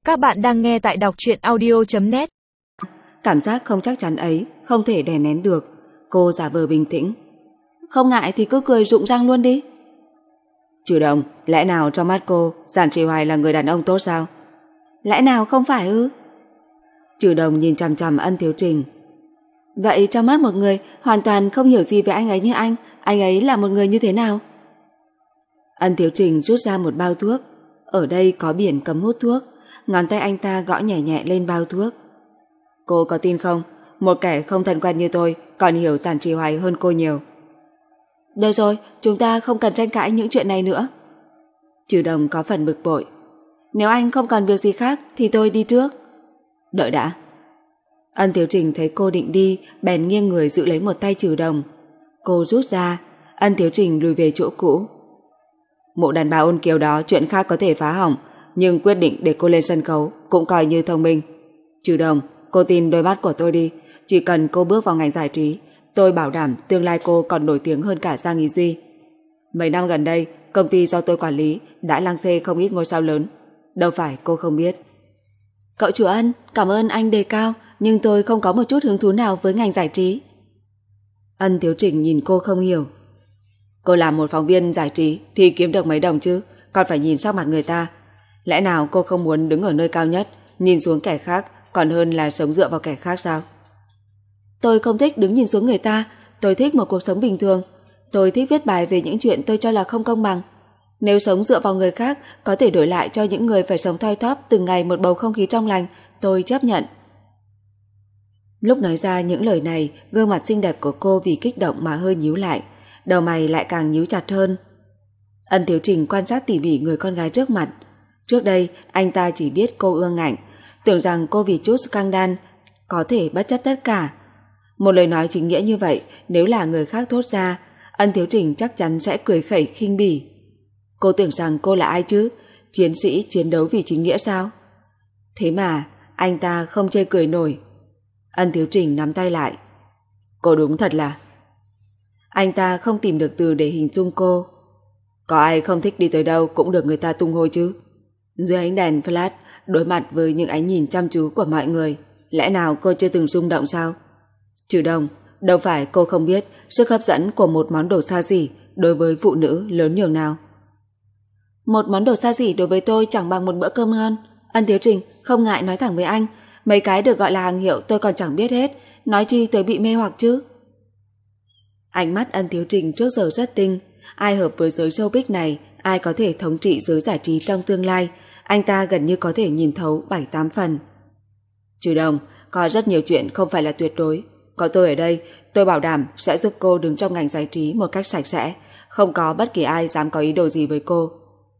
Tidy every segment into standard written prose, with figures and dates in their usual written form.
Các bạn đang nghe tại đọc truyện audio.net. Cảm giác không chắc chắn ấy không thể đè nén được. Cô giả vờ bình tĩnh. Không ngại thì cứ cười rụng răng luôn đi. Trừ Đồng, lẽ nào trong mắt cô Giản Trì Hoài là người đàn ông tốt sao? Lẽ nào không phải ư? Trừ Đồng nhìn chằm chằm Ân Thiếu Trình. Vậy trong mắt một người hoàn toàn không hiểu gì về anh ấy như anh ấy là một người như thế nào? Ân Thiếu Trình rút ra một bao thuốc. Ở đây có biển cấm hút thuốc. Ngón tay anh ta gõ nhẹ nhẹ lên bao thuốc. Cô có tin không? Một kẻ không thân quen như tôi còn hiểu Giản Trì Hoài hơn cô nhiều. Được rồi, chúng ta không cần tranh cãi những chuyện này nữa. Trừ Đồng có phần bực bội. Nếu anh không còn việc gì khác thì tôi đi trước. Đợi đã. Ân Thiếu Trình thấy cô định đi, bèn nghiêng người giữ lấy một tay Trừ Đồng. Cô rút ra, Ân Thiếu Trình lùi về chỗ cũ. Mụ đàn bà ôn kiều đó chuyện khác có thể phá hỏng, nhưng quyết định để cô lên sân khấu cũng coi như thông minh. Trừ Đồng, cô tin đôi mắt của tôi đi. Chỉ cần cô bước vào ngành giải trí, tôi bảo đảm tương lai cô còn nổi tiếng hơn cả Giang Ý Duy. Mấy năm gần đây, công ty do tôi quản lý đã lăng xê không ít ngôi sao lớn. Đâu phải cô không biết. Cậu chủ Ân, cảm ơn anh đề cao, nhưng tôi không có một chút hứng thú nào với ngành giải trí. Ân Thiếu Trình nhìn cô không hiểu. Cô làm một phóng viên giải trí thì kiếm được mấy đồng chứ, còn phải nhìn sắc mặt người ta. Lẽ nào cô không muốn đứng ở nơi cao nhất, nhìn xuống kẻ khác, còn hơn là sống dựa vào kẻ khác sao? Tôi không thích đứng nhìn xuống người ta, tôi thích một cuộc sống bình thường. Tôi thích viết bài về những chuyện tôi cho là không công bằng. Nếu sống dựa vào người khác có thể đổi lại cho những người phải sống thoi thóp từng ngày một bầu không khí trong lành, tôi chấp nhận. Lúc nói ra những lời này, gương mặt xinh đẹp của cô vì kích động mà hơi nhíu lại, đầu mày lại càng nhíu chặt hơn. Ân Thiếu Trình quan sát tỉ mỉ người con gái trước mặt. Trước đây, anh ta chỉ biết cô ương ngạnh, tưởng rằng cô vì chút scandal có thể bất chấp tất cả. Một lời nói chính nghĩa như vậy, nếu là người khác thốt ra, Ân Thiếu Trình chắc chắn sẽ cười khẩy khinh bỉ. Cô tưởng rằng cô là ai chứ? Chiến sĩ chiến đấu vì chính nghĩa sao? Thế mà, anh ta không chê cười nổi. Ân Thiếu Trình nắm tay lại. Cô đúng thật là... Anh ta không tìm được từ để hình dung cô. Có ai không thích đi tới đâu cũng được người ta tung hôi chứ? Dưới ánh đèn flash, đối mặt với những ánh nhìn chăm chú của mọi người, lẽ nào cô chưa từng rung động sao? Trừ Đồng, đâu phải cô không biết sức hấp dẫn của một món đồ xa xỉ đối với phụ nữ lớn nhường nào. Một món đồ xa xỉ đối với tôi chẳng bằng một bữa cơm ngon. Ân Thiếu Trình, không ngại nói thẳng với anh, mấy cái được gọi là hàng hiệu tôi còn chẳng biết hết, nói chi tới bị mê hoặc chứ. Ánh mắt Ân Thiếu Trình trước giờ rất tinh, ai hợp với giới showbiz này, ai có thể thống trị giới giải trí trong tương lai, anh ta gần như có thể nhìn thấu 7-8 phần. Trừ Đồng, có rất nhiều chuyện không phải là tuyệt đối. Có tôi ở đây, tôi bảo đảm sẽ giúp cô đứng trong ngành giải trí một cách sạch sẽ, không có bất kỳ ai dám có ý đồ gì với cô.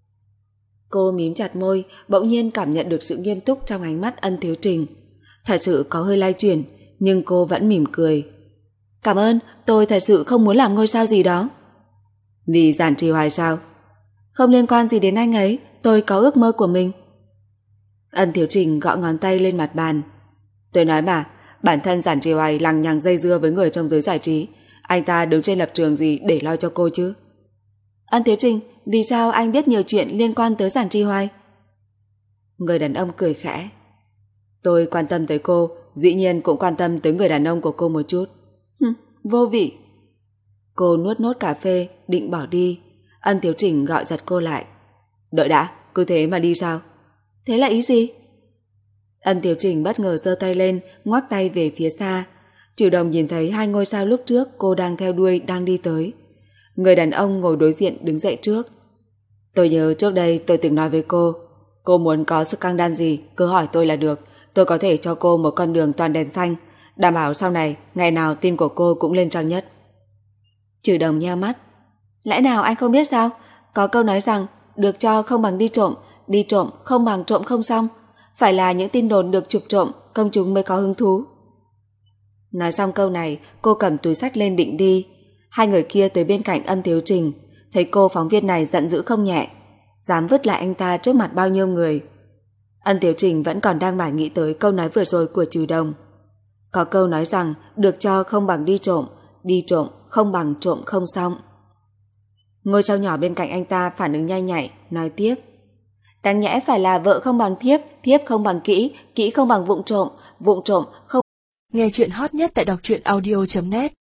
Cô mím chặt môi, bỗng nhiên cảm nhận được sự nghiêm túc trong ánh mắt Ân Thiếu Trình. Thật sự có hơi lay chuyển, nhưng cô vẫn mỉm cười. Cảm ơn, tôi thật sự không muốn làm ngôi sao gì đó. Vì Giản Trì Hoài sao? Không liên quan gì đến anh ấy, tôi có ước mơ của mình. Ân Thiếu Trình gõ ngón tay lên mặt bàn. Tôi nói mà, bản thân Giản Trì Hoài lằng nhằng dây dưa với người trong giới giải trí, anh ta đứng trên lập trường gì để lo cho cô chứ? Ân Thiếu Trình, vì sao anh biết nhiều chuyện liên quan tới Giản Trì Hoài? Người đàn ông cười khẽ. Tôi quan tâm tới cô, dĩ nhiên cũng quan tâm tới người đàn ông của cô một chút. Vô vị. Cô nuốt nốt cà phê, định bỏ đi. Ân Thiếu Trình gọi giật cô lại. Đợi đã, cứ thế mà đi sao? Thế là ý gì? Ân Thiếu Trình bất ngờ giơ tay lên, ngoắc tay về phía xa. Trừ Đồng nhìn thấy hai ngôi sao lúc trước cô đang theo đuôi đang đi tới. Người đàn ông ngồi đối diện đứng dậy trước. Tôi nhớ trước đây tôi từng nói với cô muốn có scandal gì cứ hỏi tôi là được, tôi có thể cho cô một con đường toàn đèn xanh, đảm bảo sau này ngày nào tin của cô cũng lên trang nhất. Trừ Đồng nheo mắt. Lẽ nào anh không biết sao? Có câu nói rằng được cho không bằng đi trộm không bằng trộm không xong. Phải là những tin đồn được chụp trộm công chúng mới có hứng thú. Nói xong câu này, cô cầm túi xách lên định đi. Hai người kia tới bên cạnh Ân Thiếu Trình, thấy cô phóng viên này giận dữ không nhẹ, dám vứt lại anh ta trước mặt bao nhiêu người. Ân Thiếu Trình vẫn còn đang mải nghĩ tới câu nói vừa rồi của Trừ Đồng. Có câu nói rằng được cho không bằng đi trộm không bằng trộm không xong. Ngôi sao nhỏ bên cạnh anh ta phản ứng nhanh nhạy, nói tiếp. Đáng nhẽ phải là vợ không bằng thiếp, thiếp không bằng kỹ, kỹ không bằng vụng trộm không... Nghe chuyện hot nhất tại đọc truyện audio.net